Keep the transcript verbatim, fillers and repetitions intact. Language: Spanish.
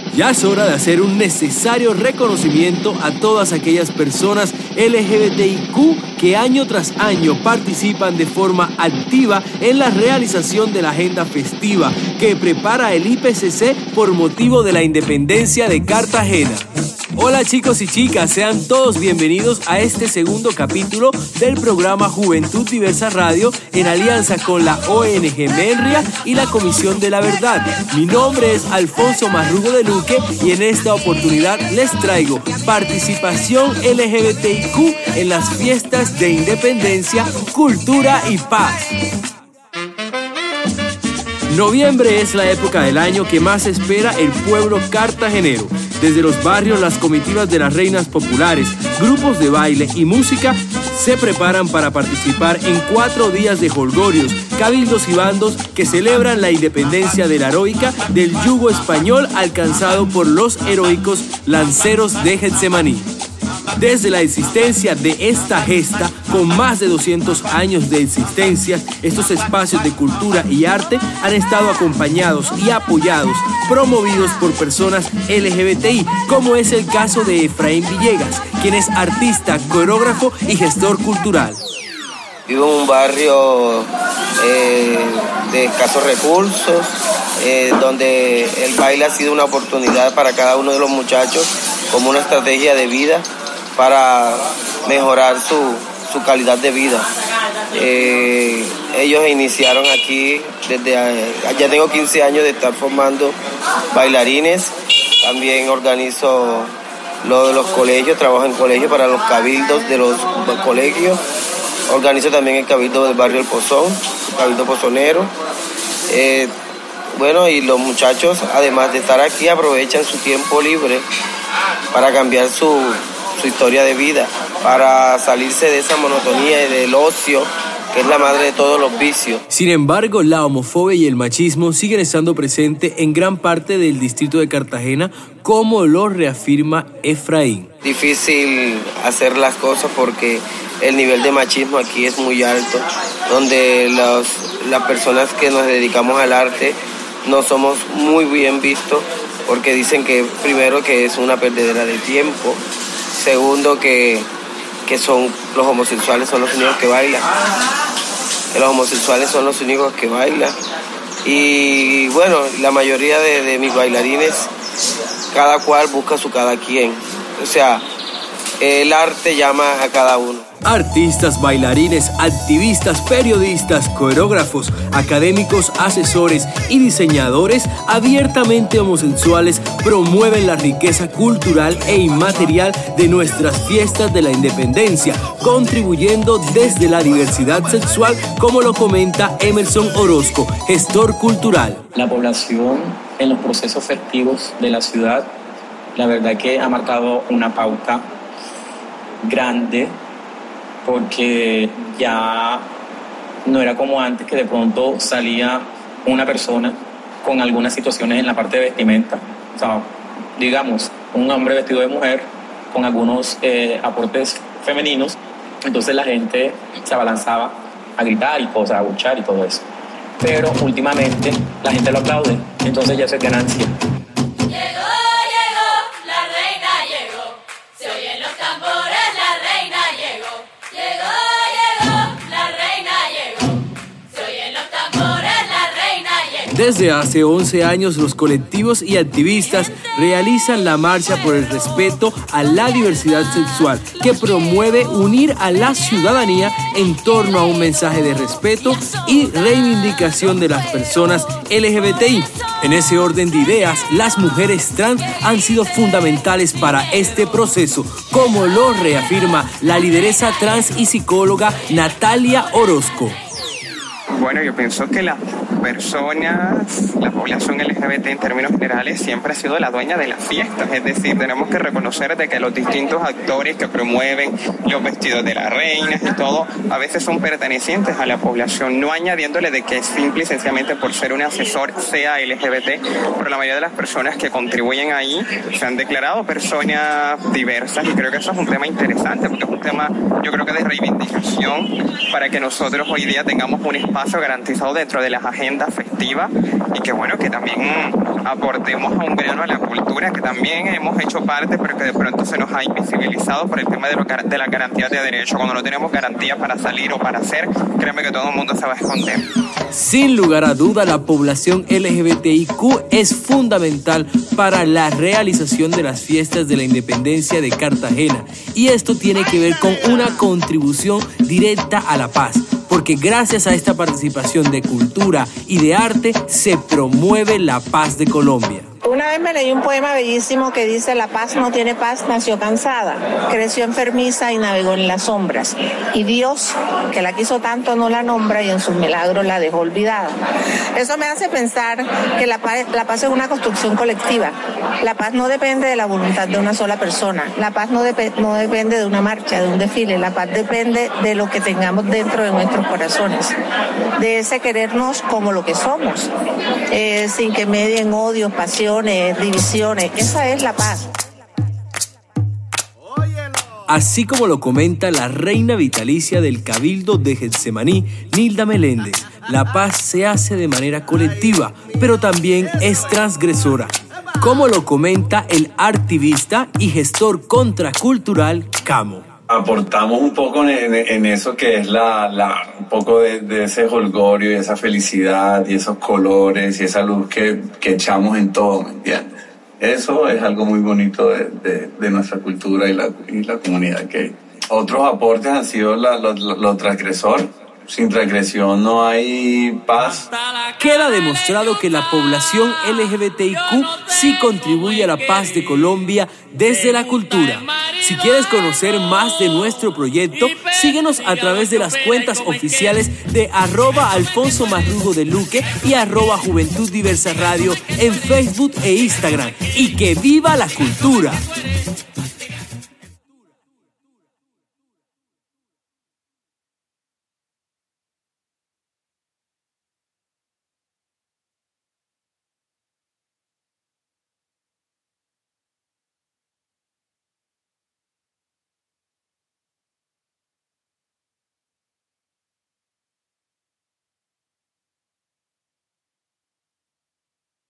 Ya es hora de hacer un necesario reconocimiento a todas aquellas personas L G B T I Q que año tras año participan de forma activa en la realización de la agenda festiva que prepara el I P C C por motivo de la independencia de Cartagena. Hola chicos y chicas, sean todos bienvenidos a este segundo capítulo del programa Juventud Diversa Radio en alianza con la O N G Menria y la Comisión de la Verdad. Mi nombre es Alfonso Marrugo de Luque y en esta oportunidad les traigo participación L G B T I Q en las fiestas de independencia, cultura y paz. Noviembre es la época del año que más espera el pueblo cartagenero. Desde los barrios, las comitivas de las reinas populares, grupos de baile y música se preparan para participar en cuatro días de jolgorios, cabildos y bandos que celebran la independencia de la heroica del yugo español alcanzado por los heroicos lanceros de Getsemaní. Desde la existencia de esta gesta, con más de doscientos años de existencia, estos espacios de cultura y arte han estado acompañados y apoyados, promovidos por personas L G B T I, como es el caso de Efraín Villegas, quien es artista, coreógrafo y gestor cultural. Vivo en un barrio eh, de escasos recursos, eh, donde el baile ha sido una oportunidad para cada uno de los muchachos, como una estrategia de vida para mejorar su, su calidad de vida. Eh, ellos iniciaron aquí desde, ya tengo quince años de estar formando bailarines, también organizo lo de los colegios, trabajo en colegios para los cabildos de los, los colegios, organizo también el cabildo del barrio El Pozón, el cabildo pozonero. Eh, bueno, y los muchachos, además de estar aquí, aprovechan su tiempo libre para cambiar su su historia de vida, para salirse de esa monotonía y del ocio que es la madre de todos los vicios. Sin embargo, la homofobia y el machismo siguen estando presentes en gran parte del distrito de Cartagena, como lo reafirma Efraín. Difícil hacer las cosas porque el nivel de machismo aquí es muy alto, donde los, las personas que nos dedicamos al arte no somos muy bien vistos porque dicen que primero que es una perdedera de tiempo, segundo, que, que son los homosexuales son los únicos que bailan. Que los homosexuales son los únicos que bailan. Y bueno, la mayoría de, de mis bailarines, cada cual busca su cada quien. O sea, el arte llama a cada uno. Artistas, bailarines, activistas, periodistas, coreógrafos, académicos, asesores y diseñadores abiertamente homosexuales promueven la riqueza cultural e inmaterial de nuestras fiestas de la independencia, contribuyendo desde la diversidad sexual, como lo comenta Emerson Orozco, gestor cultural. La población en los procesos festivos de la ciudad, la verdad que ha marcado una pauta grande, porque ya no era como antes, que de pronto salía una persona con algunas situaciones en la parte de vestimenta. O sea, digamos, un hombre vestido de mujer con algunos eh, aportes femeninos, entonces la gente se abalanzaba a gritar y cosas, a buchar y todo eso. Pero últimamente la gente lo aplaude, entonces ya eso es ganancia. Desde hace once años, los colectivos y activistas realizan la Marcha por el Respeto a la Diversidad Sexual, que promueve unir a la ciudadanía en torno a un mensaje de respeto y reivindicación de las personas L G B T I. En ese orden de ideas, las mujeres trans han sido fundamentales para este proceso, como lo reafirma la lideresa trans y psicóloga Natalia Orozco. Bueno, yo pienso que las personas, la población L G B T en términos generales siempre ha sido la dueña de las fiestas, es decir, tenemos que reconocer de que los distintos actores que promueven los vestidos de las reinas y todo, a veces son pertenecientes a la población, no añadiéndole de que simple y sencillamente por ser un asesor sea L G B T, pero la mayoría de las personas que contribuyen ahí se han declarado personas diversas y creo que eso es un tema interesante porque es un tema, yo creo que de reivindicación para que nosotros hoy día tengamos un espacio garantizado dentro de las agendas festivas y que bueno, que también aportemos a un grano a la cultura que también hemos hecho parte, pero que de pronto se nos ha invisibilizado por el tema de, lo, de la garantía de derechos. Cuando no tenemos garantía para salir o para hacer, créeme que todo el mundo se va a esconder. Sin lugar a duda, la población L G B T I Q es fundamental para la realización de las fiestas de la independencia de Cartagena, y esto tiene que ver con una contribución directa a la paz, porque gracias a esta participación de cultura y de arte se promueve la paz de Colombia. Una vez me leí un poema bellísimo que dice: la paz no tiene paz, nació cansada, creció enfermiza y navegó en las sombras. Y Dios, que la quiso tanto, no la nombra y en sus milagros la dejó olvidada. Eso me hace pensar que la paz, la paz es una construcción colectiva. La paz no depende de la voluntad de una sola persona. La paz no, dep- no depende de una marcha, de un desfile. La paz depende de lo que tengamos dentro de nuestros corazones, de ese querernos como lo que somos, eh, sin que medien odios, pasiones, divisiones. Esa es la paz. Así como lo comenta la reina vitalicia del Cabildo de Getsemaní, Nilda Meléndez, la paz se hace de manera colectiva, pero también es transgresora, como lo comenta el activista y gestor contracultural Camo. Aportamos un poco en, en eso que es la, la un poco de, de ese jolgorio y esa felicidad y esos colores y esa luz que, que echamos en todo, ¿me entiendes? Eso es algo muy bonito de, de, de nuestra cultura y la, y la comunidad que hay. Otros aportes han sido la, lo, lo, lo transgresor. Sin transgresión no hay paz. Queda demostrado que la población L G B T I Q sí contribuye a la paz de Colombia desde la cultura. Si quieres conocer más de nuestro proyecto, síguenos a través de las cuentas oficiales de arroba Alfonso Marrugo de Luque y arroba Juventud Diversa Radio en Facebook e Instagram. ¡Y que viva la cultura!